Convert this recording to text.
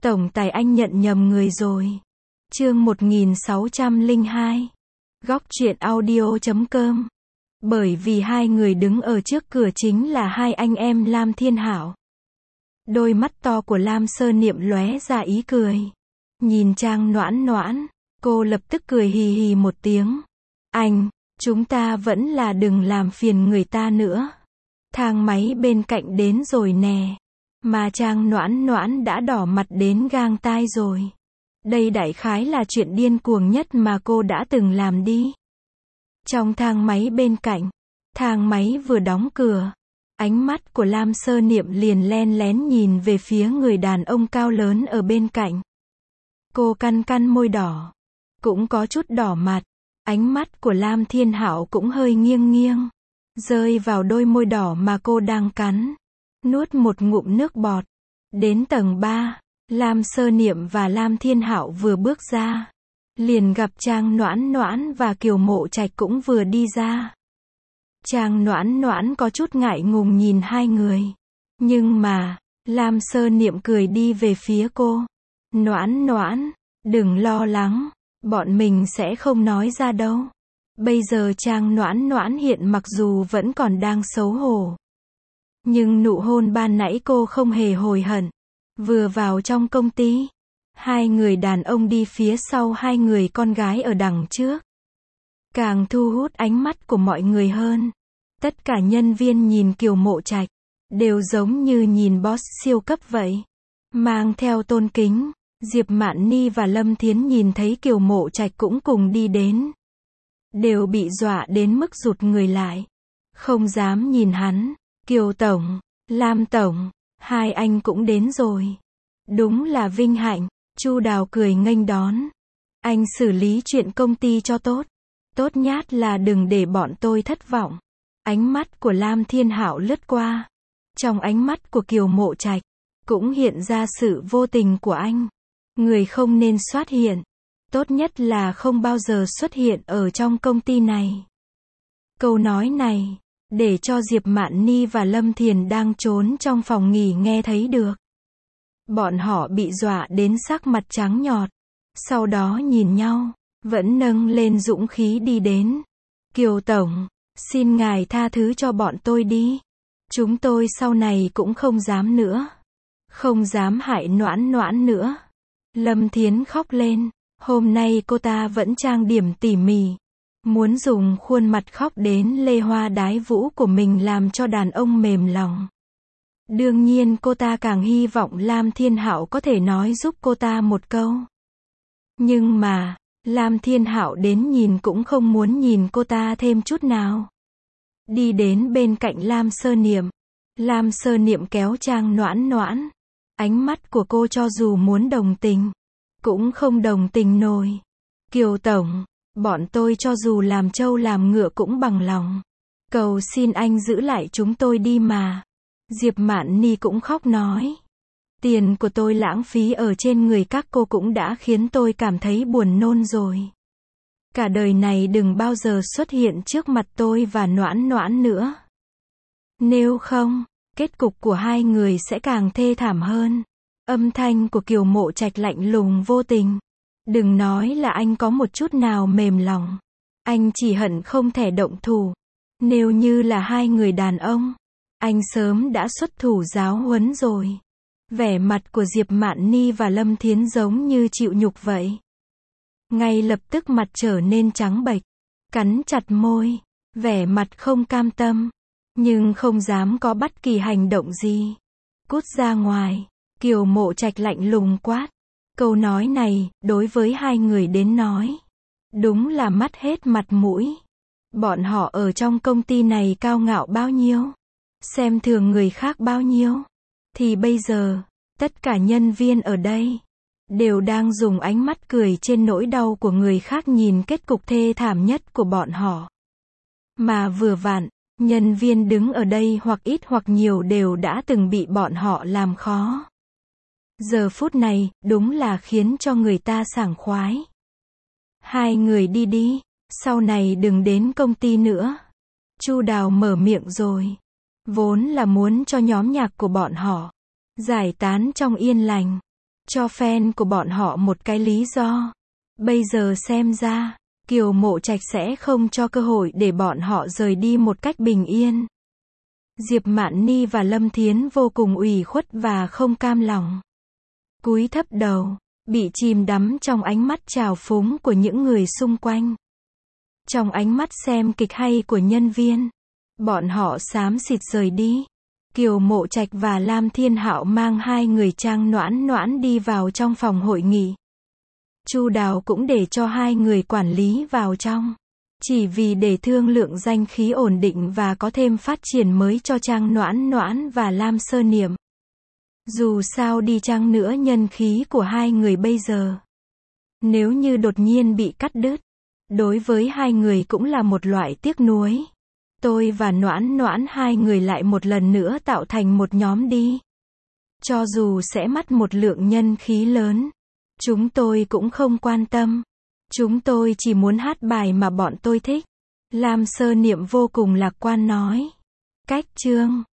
Tổng tài anh nhận nhầm người rồi. Chương 1602. Góc truyện audio.com. Bởi vì hai người đứng ở trước cửa chính là hai anh em Lam Thiên Hảo. Đôi mắt to của Lam Sơ Niệm lóe ra ý cười. Nhìn Trang Noãn Noãn, cô lập tức cười hì hì một tiếng. Anh, chúng ta vẫn là đừng làm phiền người ta nữa. Thang máy bên cạnh đến rồi nè. Mà Trang Noãn Noãn đã đỏ mặt đến gang tai rồi. Đây đại khái là chuyện điên cuồng nhất mà cô đã từng làm đi. Trong thang máy bên cạnh, thang máy vừa đóng cửa, ánh mắt của Lam Sơ Niệm liền len lén nhìn về phía người đàn ông cao lớn ở bên cạnh. Cô cắn cắn môi đỏ, cũng có chút đỏ mặt. Ánh mắt của Lam Thiên Hảo cũng hơi nghiêng nghiêng, rơi vào đôi môi đỏ mà cô đang cắn. Nuốt một ngụm nước bọt. Đến tầng 3, Lam Sơ Niệm và Lam Thiên Hảo vừa bước ra, liền gặp Trang Noãn Noãn và Kiều Mộ Trạch cũng vừa đi ra. Trang Noãn Noãn có chút ngại ngùng nhìn hai người. Nhưng mà, Lam Sơ Niệm cười đi về phía cô. Noãn Noãn, đừng lo lắng, bọn mình sẽ không nói ra đâu. Bây giờ Trang Noãn Noãn hiện mặc dù vẫn còn đang xấu hổ, nhưng nụ hôn ban nãy cô không hề hối hận. Vừa vào trong công ty, hai người đàn ông đi phía sau hai người con gái ở đằng trước. Càng thu hút ánh mắt của mọi người hơn. Tất cả nhân viên nhìn Kiều Mộ Trạch, đều giống như nhìn boss siêu cấp vậy. Mang theo tôn kính, Diệp Mạn Ni và Lâm Thiến nhìn thấy Kiều Mộ Trạch cũng cùng đi đến. Đều bị dọa đến mức rụt người lại. Không dám nhìn hắn. Kiều Tổng, Lam Tổng, hai anh cũng đến rồi. Đúng là vinh hạnh. Chu Đào cười nghênh đón. Anh xử lý chuyện công ty cho tốt. Tốt nhất là đừng để bọn tôi thất vọng. Ánh mắt của Lam Thiên Hảo lướt qua. Trong ánh mắt của Kiều Mộ Trạch, cũng hiện ra sự vô tình của anh. Người không nên xuất hiện. Tốt nhất là không bao giờ xuất hiện ở trong công ty này. Câu nói này, để cho Diệp Mạn Ni và Lâm Thiền đang trốn trong phòng nghỉ nghe thấy được. Bọn họ bị dọa đến sắc mặt trắng nhọt. Sau đó nhìn nhau, vẫn nâng lên dũng khí đi đến. Kiều Tổng, xin ngài tha thứ cho bọn tôi đi. Chúng tôi sau này cũng không dám nữa. Không dám hại Noãn Noãn nữa. Lâm Thiến khóc lên. Hôm nay cô ta vẫn trang điểm tỉ mỉ. Muốn dùng khuôn mặt khóc đến lê hoa đái vũ của mình làm cho đàn ông mềm lòng. Đương nhiên cô ta càng hy vọng Lam Thiên Hảo có thể nói giúp cô ta một câu. Nhưng mà, Lam Thiên Hảo đến nhìn cũng không muốn nhìn cô ta thêm chút nào. Đi đến bên cạnh Lam Sơ Niệm. Lam Sơ Niệm kéo Trang Noãn Noãn. Ánh mắt của cô cho dù muốn đồng tình, cũng không đồng tình nổi. Kiều Tổng, bọn tôi cho dù làm trâu làm ngựa cũng bằng lòng. Cầu xin anh giữ lại chúng tôi đi mà. Diệp Mạn Ni cũng khóc nói. Tiền của tôi lãng phí ở trên người các cô cũng đã khiến tôi cảm thấy buồn nôn rồi. Cả đời này đừng bao giờ xuất hiện trước mặt tôi và Noãn Noãn nữa. Nếu không, kết cục của hai người sẽ càng thê thảm hơn. Âm thanh của Kiều Mộ Trạch lạnh lùng vô tình. Đừng nói là anh có một chút nào mềm lòng. Anh chỉ hận không thể động thủ. Nếu như là hai người đàn ông, anh sớm đã xuất thủ giáo huấn rồi. Vẻ mặt của Diệp Mạn Ni và Lâm Thiến giống như chịu nhục vậy. Ngay lập tức mặt trở nên trắng bệch, cắn chặt môi, vẻ mặt không cam tâm, nhưng không dám có bất kỳ hành động gì. Cút ra ngoài, Kiều Mộ Trạch lạnh lùng quát. Câu nói này, đối với hai người đến nói, đúng là mất hết mặt mũi. Bọn họ ở trong công ty này cao ngạo bao nhiêu, xem thường người khác bao nhiêu, thì bây giờ, tất cả nhân viên ở đây, đều đang dùng ánh mắt cười trên nỗi đau của người khác nhìn kết cục thê thảm nhất của bọn họ. Mà vừa vặn, nhân viên đứng ở đây hoặc ít hoặc nhiều đều đã từng bị bọn họ làm khó. Giờ phút này, đúng là khiến cho người ta sảng khoái. Hai người đi đi, sau này đừng đến công ty nữa. Chu Đào mở miệng rồi. Vốn là muốn cho nhóm nhạc của bọn họ giải tán trong yên lành. cho fan của bọn họ một cái lý do. Bây giờ xem ra, Kiều Mộ Trạch sẽ không cho cơ hội để bọn họ rời đi một cách bình yên. Diệp Mạn Ni và Lâm Thiến vô cùng ủy khuất và không cam lòng. Cúi thấp đầu, bị chìm đắm trong ánh mắt trào phúng của những người xung quanh. Trong ánh mắt xem kịch hay của nhân viên, bọn họ xám xịt rời đi. Kiều Mộ Trạch và Lam Thiên Hạo mang hai người Trang Noãn Noãn đi vào trong phòng hội nghị. Chu Đào cũng để cho hai người quản lý vào trong, chỉ vì để thương lượng danh khí ổn định và có thêm phát triển mới cho Trang Noãn Noãn và Lam Sơ Niệm. Dù sao đi chăng nữa nhân khí của hai người bây giờ, nếu như đột nhiên bị cắt đứt, đối với hai người cũng là một loại tiếc nuối. Tôi và Noãn Noãn hai người lại một lần nữa tạo thành một nhóm đi. Cho dù sẽ mất một lượng nhân khí lớn, chúng tôi cũng không quan tâm. Chúng tôi chỉ muốn hát bài mà bọn tôi thích. Lam Sơ Niệm vô cùng lạc quan nói. Cách chương